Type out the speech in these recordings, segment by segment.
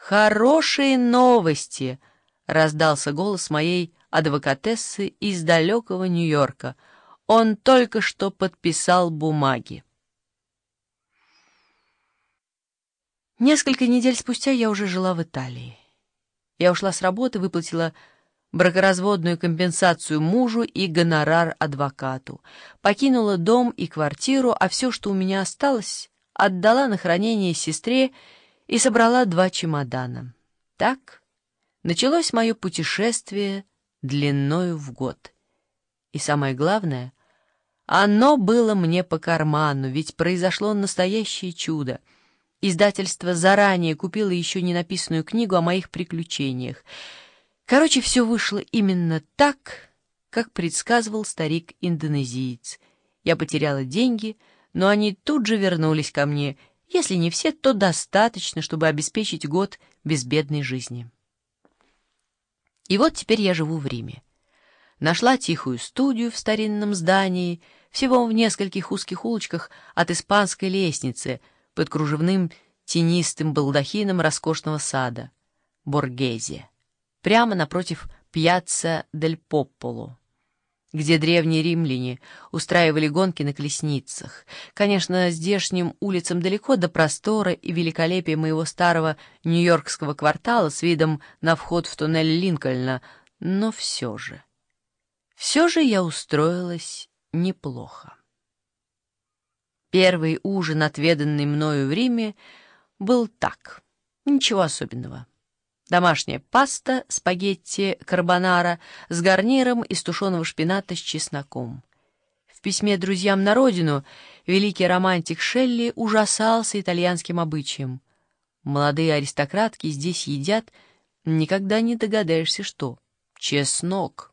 «Хорошие новости!» — раздался голос моей адвокатессы из далекого Нью-Йорка. Он только что подписал бумаги. Несколько недель спустя я уже жила в Италии. Я ушла с работы, выплатила бракоразводную компенсацию мужу и гонорар адвокату, покинула дом и квартиру, а все, что у меня осталось, отдала на хранение сестре и собрала 2 чемодана. Так началось мое путешествие длиною в год. И самое главное, оно было мне по карману, ведь произошло настоящее чудо. Издательство заранее купило еще не написанную книгу о моих приключениях. Короче, все вышло именно так, как предсказывал старик-индонезиец. Я потеряла деньги, но они тут же вернулись ко мне. Если не все, то достаточно, чтобы обеспечить год безбедной жизни. И вот теперь я живу в Риме. Нашла тихую студию в старинном здании, всего в нескольких узких улочках от Испанской лестницы, под кружевным тенистым балдахином роскошного сада Боргезе, прямо напротив Пьяцца дель Попполо, где древние римляне устраивали гонки на колесницах. Конечно, здешним улицам далеко до простора и великолепия моего старого нью-йоркского квартала с видом на вход в туннель Линкольна, но все же я устроилась неплохо. Первый ужин, отведанный мною в Риме, был так, ничего особенного. Домашняя паста, спагетти карбонара с гарниром из тушеного шпината с чесноком. В письме друзьям на родину великий романтик Шелли ужасался итальянским обычаям. Молодые аристократки здесь едят, никогда не догадаешься, что чеснок.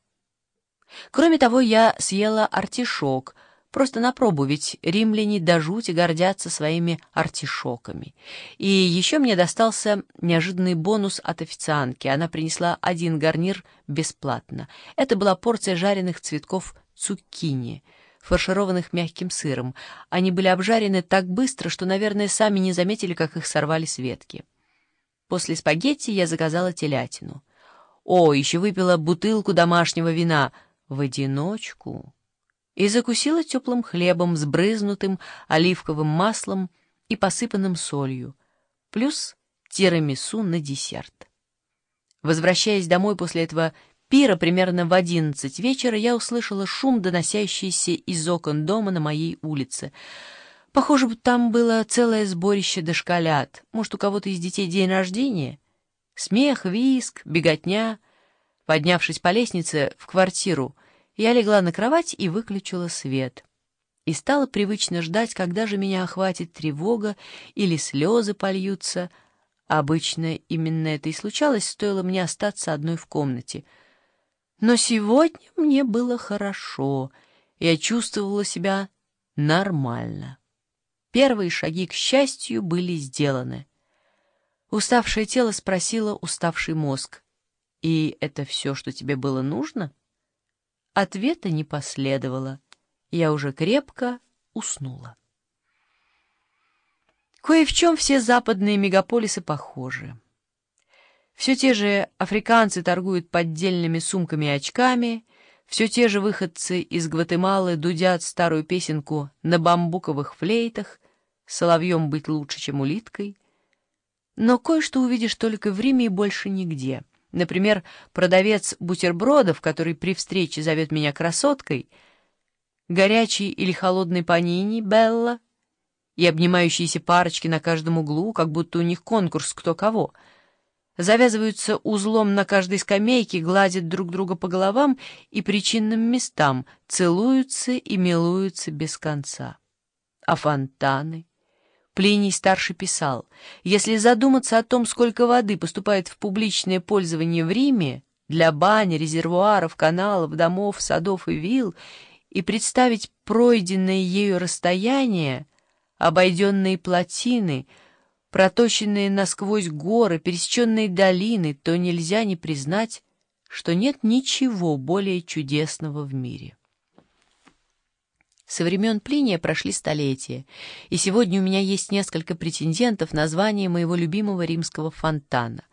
Кроме того, я съела артишок, просто на пробу, ведь римляне до жути гордятся своими артишоками. И еще мне достался неожиданный бонус от официантки. Она принесла 1 гарнир бесплатно. Это была порция жареных цветков цукини, фаршированных мягким сыром. Они были обжарены так быстро, что, наверное, сами не заметили, как их сорвали с ветки. После спагетти я заказала телятину. Еще выпила бутылку домашнего вина в одиночку и закусила теплым хлебом с брызнутым оливковым маслом и посыпанным солью, плюс тирамису на десерт. Возвращаясь домой после этого пира примерно в 11 вечера, я услышала шум, доносящийся из окон дома на моей улице. Похоже, там было целое сборище дошколят. Может, у кого-то из детей день рождения? Смех, визг, беготня. Поднявшись по лестнице в квартиру, я легла на кровать и выключила свет. И стала привычно ждать, когда же меня охватит тревога или слезы польются. Обычно именно это и случалось, стоило мне остаться одной в комнате. Но сегодня мне было хорошо, я чувствовала себя нормально. Первые шаги к счастью были сделаны. Уставшее тело спросило уставший мозг: «И это все, что тебе было нужно?» Ответа не последовало. Я уже крепко уснула. Кое в чем все западные мегаполисы похожи. Все те же африканцы торгуют поддельными сумками и очками, все те же выходцы из Гватемалы дудят старую песенку на бамбуковых флейтах, соловьем быть лучше, чем улиткой. Но кое-что увидишь только в Риме и больше нигде. Например, продавец бутербродов, который при встрече зовет меня красоткой, горячий или холодный панини Белла и обнимающиеся парочки на каждом углу, как будто у них конкурс кто кого, завязываются узлом на каждой скамейке, гладят друг друга по головам и причинным местам, целуются и милуются без конца. А фонтаны? Плиний Старший писал: если задуматься о том, сколько воды поступает в публичное пользование в Риме для бань, резервуаров, каналов, домов, садов и вилл, и представить пройденное ею расстояние, обойденные плотины, проточенные насквозь горы, пересеченные долины, то нельзя не признать, что нет ничего более чудесного в мире. Со времен Плиния прошли столетия, и сегодня у меня есть несколько претендентов на звание моего любимого римского фонтана.